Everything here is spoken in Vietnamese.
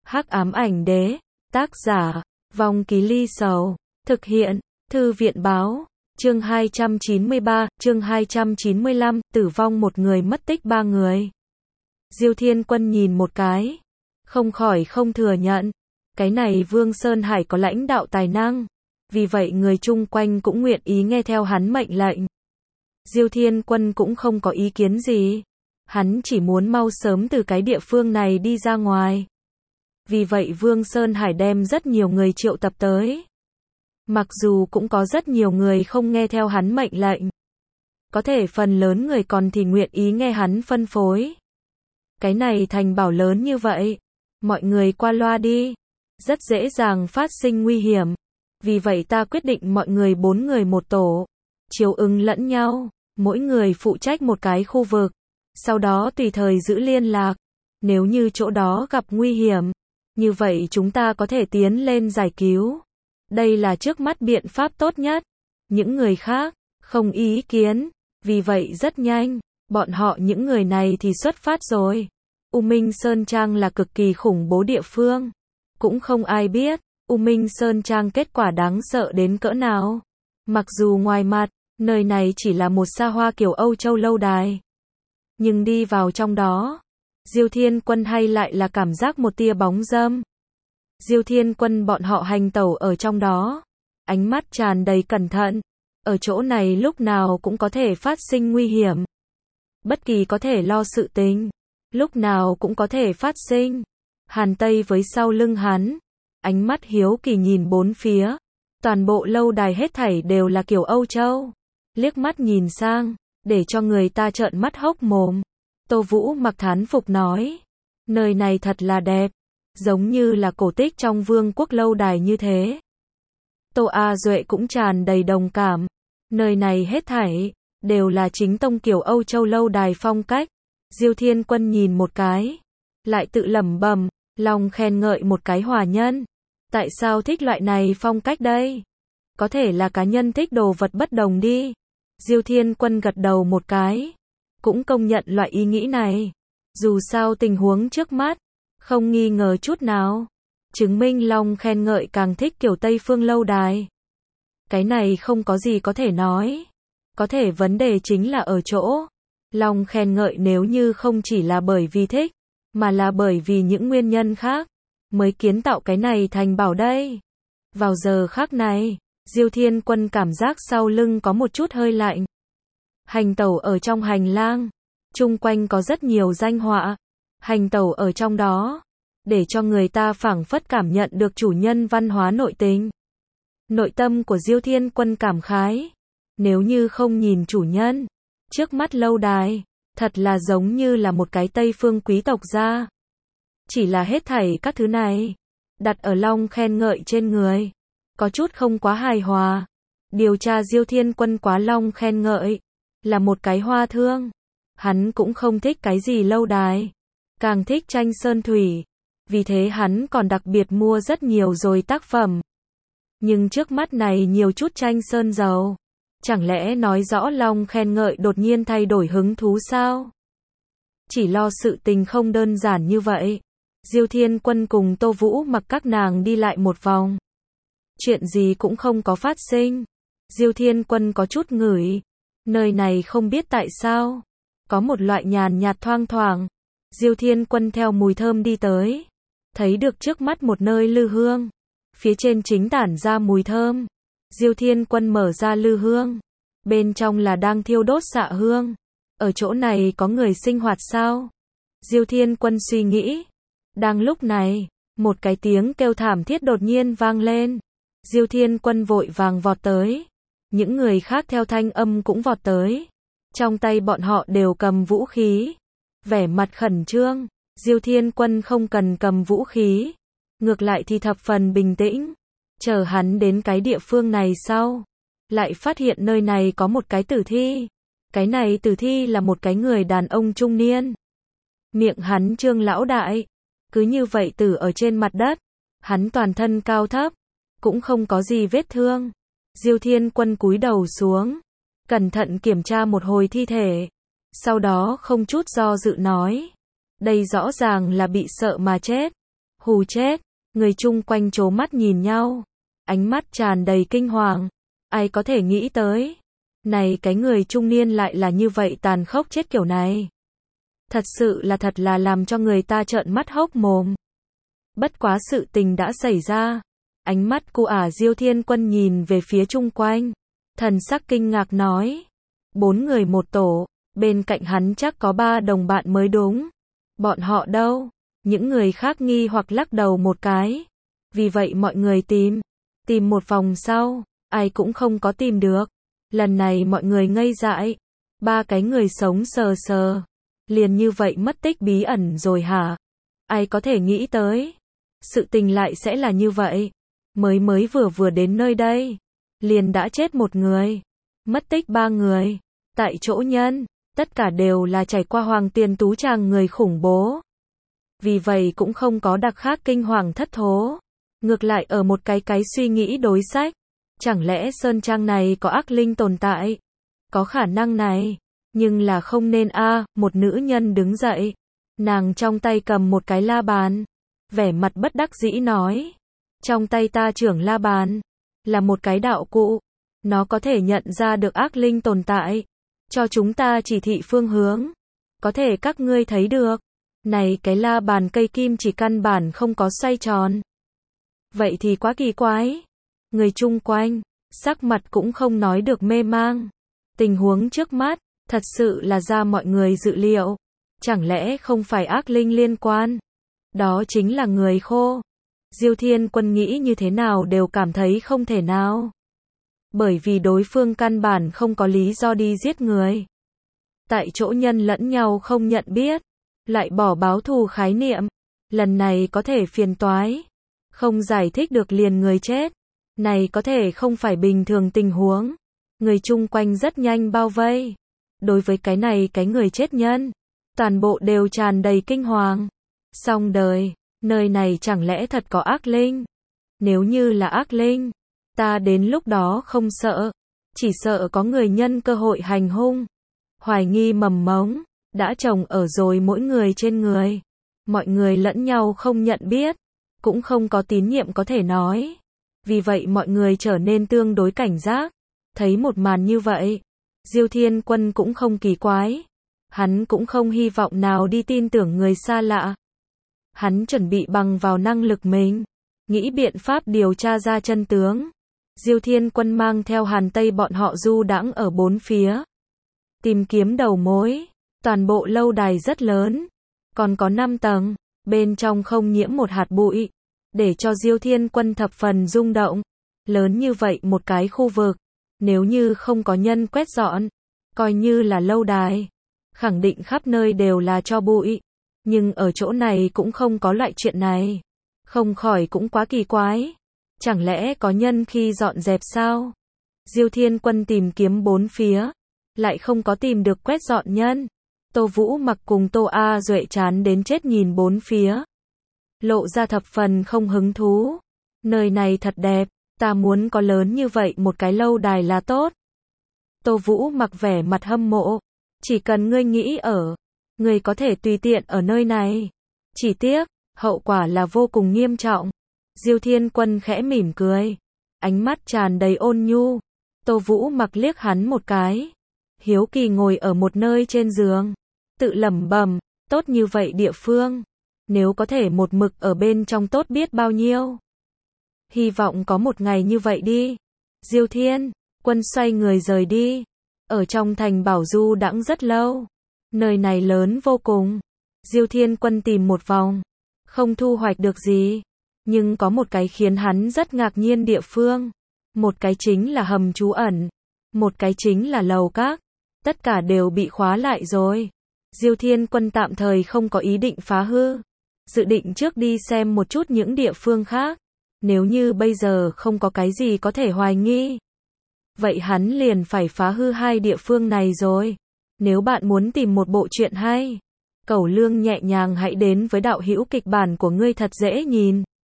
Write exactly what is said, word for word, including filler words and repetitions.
Hắc ám ảnh đế, tác giả, Vong Ký Ly Sầu, thực hiện, Thư viện báo, chương hai trăm chín mươi ba, chương hai trăm chín mươi lăm, tử vong một người mất tích ba người. Diêu Thiên Quân nhìn một cái, không khỏi không thừa nhận, cái này Vương Sơn Hải có lãnh đạo tài năng, vì vậy người chung quanh cũng nguyện ý nghe theo hắn mệnh lệnh. Diêu Thiên Quân cũng không có ý kiến gì, hắn chỉ muốn mau sớm từ cái địa phương này đi ra ngoài. Vì vậy Vương Sơn Hải đem rất nhiều người triệu tập tới. Mặc dù cũng có rất nhiều người không nghe theo hắn mệnh lệnh, có thể phần lớn người còn thì nguyện ý nghe hắn phân phối. Cái này thành bảo lớn như vậy, mọi người qua loa đi, rất dễ dàng phát sinh nguy hiểm. Vì vậy ta quyết định mọi người bốn người một tổ, chiếu ứng lẫn nhau, mỗi người phụ trách một cái khu vực, sau đó tùy thời giữ liên lạc. Nếu như chỗ đó gặp nguy hiểm, như vậy chúng ta có thể tiến lên giải cứu. Đây là trước mắt biện pháp tốt nhất. Những người khác không ý kiến, vì vậy rất nhanh, bọn họ những người này thì xuất phát rồi. U Minh Sơn Trang là cực kỳ khủng bố địa phương, cũng không ai biết U Minh Sơn Trang kết quả đáng sợ đến cỡ nào. Mặc dù ngoài mặt, nơi này chỉ là một xa hoa kiểu Âu Châu lâu đài, nhưng đi vào trong đó, Diêu Thiên Quân hay lại là cảm giác một tia bóng dâm. Diêu Thiên Quân bọn họ hành tẩu ở trong đó, ánh mắt tràn đầy cẩn thận, ở chỗ này lúc nào cũng có thể phát sinh nguy hiểm. Bất kỳ có thể lo sự tình, lúc nào cũng có thể phát sinh. Hàn Tây với sau lưng hắn, ánh mắt hiếu kỳ nhìn bốn phía, toàn bộ lâu đài hết thảy đều là kiểu Âu Châu. Liếc mắt nhìn sang, để cho người ta trợn mắt hốc mồm. Tô Vũ mặc thán phục nói, nơi này thật là đẹp, giống như là cổ tích trong vương quốc lâu đài như thế. Tô A Duệ cũng tràn đầy đồng cảm, nơi này hết thảy đều là chính tông kiểu Âu Châu lâu đài phong cách. Diêu Thiên Quân nhìn một cái, lại tự lẩm bẩm, lòng khen ngợi một cái hòa nhân. Tại sao thích loại này phong cách đây? Có thể là cá nhân thích đồ vật bất đồng đi. Diêu Thiên Quân gật đầu một cái, cũng công nhận loại ý nghĩ này. Dù sao tình huống trước mắt, không nghi ngờ chút nào, chứng minh lòng khen ngợi càng thích kiểu Tây phương lâu đài. Cái này không có gì có thể nói. Có thể vấn đề chính là ở chỗ, lòng khen ngợi nếu như không chỉ là bởi vì thích, mà là bởi vì những nguyên nhân khác, mới kiến tạo cái này thành bảo đây. Vào giờ khắc này, Diêu Thiên Quân cảm giác sau lưng có một chút hơi lạnh. Hành tẩu ở trong hành lang, chung quanh có rất nhiều danh họa, hành tẩu ở trong đó, để cho người ta phảng phất cảm nhận được chủ nhân văn hóa nội tình. Nội tâm của Diêu Thiên Quân cảm khái, nếu như không nhìn chủ nhân, trước mắt lâu đài, thật là giống như là một cái Tây phương quý tộc gia. Chỉ là hết thảy các thứ này, đặt ở lòng khen ngợi trên người, có chút không quá hài hòa. Điều tra Diêu Thiên Quân quá lòng khen ngợi, là một cái hoa thương. Hắn cũng không thích cái gì lâu đài, càng thích tranh sơn thủy. Vì thế hắn còn đặc biệt mua rất nhiều rồi tác phẩm. Nhưng trước mắt này nhiều chút tranh sơn dầu. Chẳng lẽ nói rõ lòng khen ngợi đột nhiên thay đổi hứng thú sao? Chỉ lo sự tình không đơn giản như vậy. Diêu Thiên Quân cùng Tô Vũ mặc các nàng đi lại một vòng. Chuyện gì cũng không có phát sinh. Diêu Thiên Quân có chút ngửi. Nơi này không biết tại sao, có một loại nhàn nhạt thoang thoảng. Diêu Thiên Quân theo mùi thơm đi tới, thấy được trước mắt một nơi lư hương. Phía trên chính tản ra mùi thơm. Diêu Thiên Quân mở ra lư hương. Bên trong là đang thiêu đốt xạ hương. Ở chỗ này có người sinh hoạt sao? Diêu Thiên Quân suy nghĩ. Đang lúc này, một cái tiếng kêu thảm thiết đột nhiên vang lên. Diêu Thiên Quân vội vàng vọt tới. Những người khác theo thanh âm cũng vọt tới. Trong tay bọn họ đều cầm vũ khí. Vẻ mặt khẩn trương. Diêu Thiên Quân không cần cầm vũ khí. Ngược lại thì thập phần bình tĩnh. Chờ hắn đến cái địa phương này sau, lại phát hiện nơi này có một cái tử thi. Cái này tử thi là một cái người đàn ông trung niên. Miệng hắn trương lão đại, cứ như vậy tử ở trên mặt đất. Hắn toàn thân cao thấp, cũng không có gì vết thương. Diêu Thiên Quân cúi đầu xuống, cẩn thận kiểm tra một hồi thi thể. Sau đó không chút do dự nói, đây rõ ràng là bị sợ mà chết. Hù chết, người chung quanh trố mắt nhìn nhau, ánh mắt tràn đầy kinh hoàng. Ai có thể nghĩ tới, này cái người trung niên lại là như vậy tàn khốc chết kiểu này. Thật sự là thật là làm cho người ta trợn mắt hốc mồm. Bất quá sự tình đã xảy ra. Ánh mắt cu ả Diêu Thiên Quân nhìn về phía chung quanh. Thần sắc kinh ngạc nói. Bốn người một tổ, bên cạnh hắn chắc có ba đồng bạn mới đúng. Bọn họ đâu? Những người khác nghi hoặc lắc đầu một cái. Vì vậy mọi người tìm. Tìm một vòng sau, ai cũng không có tìm được. Lần này mọi người ngây dại. Ba cái người sống sờ sờ. Liền như vậy mất tích bí ẩn rồi hả? Ai có thể nghĩ tới? Sự tình lại sẽ là như vậy. Mới mới vừa vừa đến nơi đây. Liền đã chết một người. Mất tích ba người. Tại chỗ nhân. Tất cả đều là trải qua Hoàng Tiền Tú Tràng người khủng bố. Vì vậy cũng không có đặc khác kinh hoàng thất thố. Ngược lại ở một cái cái suy nghĩ đối sách. Chẳng lẽ Sơn Trang này có ác linh tồn tại? Có khả năng này. Nhưng là không nên a. À, một nữ nhân đứng dậy. Nàng trong tay cầm một cái la bàn. Vẻ mặt bất đắc dĩ nói. Trong tay ta trưởng la bàn. Là một cái đạo cụ. Nó có thể nhận ra được ác linh tồn tại. Cho chúng ta chỉ thị phương hướng. Có thể các ngươi thấy được. Này cái la bàn cây kim chỉ căn bản không có xoay tròn. Vậy thì quá kỳ quái. Người chung quanh. Sắc mặt cũng không nói được mê mang. Tình huống trước mắt. Thật sự là ra mọi người dự liệu. Chẳng lẽ không phải ác linh liên quan? Đó chính là người khô. Diêu Thiên Quân nghĩ như thế nào đều cảm thấy không thể nào. Bởi vì đối phương căn bản không có lý do đi giết người. Tại chỗ nhân lẫn nhau không nhận biết. Lại bỏ báo thù khái niệm. Lần này có thể phiền toái. Không giải thích được liền người chết. Này có thể không phải bình thường tình huống. Người chung quanh rất nhanh bao vây. Đối với cái này cái người chết nhân. Toàn bộ đều tràn đầy kinh hoàng. Xong đời. Nơi này chẳng lẽ thật có ác linh? Nếu như là ác linh. Ta đến lúc đó không sợ. Chỉ sợ có người nhân cơ hội hành hung. Hoài nghi mầm mống. Đã trồng ở rồi mỗi người trên người. Mọi người lẫn nhau không nhận biết. Cũng không có tín nhiệm có thể nói. Vì vậy mọi người trở nên tương đối cảnh giác. Thấy một màn như vậy. Diêu Thiên Quân cũng không kỳ quái. Hắn cũng không hy vọng nào đi tin tưởng người xa lạ. Hắn chuẩn bị bằng vào năng lực mình. Nghĩ biện pháp điều tra ra chân tướng. Diêu Thiên Quân mang theo Hàn Tây bọn họ du đãng ở bốn phía. Tìm kiếm đầu mối. Toàn bộ lâu đài rất lớn. Còn có năm tầng. Bên trong không nhiễm một hạt bụi. Để cho Diêu Thiên Quân thập phần rung động. Lớn như vậy một cái khu vực. Nếu như không có nhân quét dọn. Coi như là lâu đài. Khẳng định khắp nơi đều là tro bụi. Nhưng ở chỗ này cũng không có loại chuyện này. Không khỏi cũng quá kỳ quái. Chẳng lẽ có nhân khi dọn dẹp sao? Diêu Thiên Quân tìm kiếm bốn phía. Lại không có tìm được quét dọn nhân. Tô Vũ Mặc cùng Tô A Duệ chán đến chết nhìn bốn phía. Lộ ra thập phần không hứng thú. Nơi này thật đẹp. Ta muốn có lớn như vậy một cái lâu đài là tốt. Tô Vũ Mặc vẻ mặt hâm mộ. Chỉ cần ngươi nghĩ ở. Ngươi có thể tùy tiện ở nơi này. Chỉ tiếc. Hậu quả là vô cùng nghiêm trọng. Diêu Thiên Quân khẽ mỉm cười. Ánh mắt tràn đầy ôn nhu. Tô Vũ Mặc liếc hắn một cái. Hiếu kỳ ngồi ở một nơi trên giường. Tự lẩm bẩm. Tốt như vậy địa phương. Nếu có thể một mực ở bên trong tốt biết bao nhiêu. Hy vọng có một ngày như vậy đi. Diêu Thiên Quân xoay người rời đi. Ở trong thành Bảo Du đãng rất lâu. Nơi này lớn vô cùng. Diêu Thiên Quân tìm một vòng. Không thu hoạch được gì. Nhưng có một cái khiến hắn rất ngạc nhiên địa phương. Một cái chính là hầm trú ẩn. Một cái chính là lầu các. Tất cả đều bị khóa lại rồi. Diêu Thiên Quân tạm thời không có ý định phá hư. Dự định trước đi xem một chút những địa phương khác. Nếu như bây giờ không có cái gì có thể hoài nghi. Vậy hắn liền phải phá hư hai địa phương này rồi. Nếu bạn muốn tìm một bộ truyện hay. Cẩu Lương nhẹ nhàng hãy đến với đạo hữu kịch bản của ngươi thật dễ nhìn.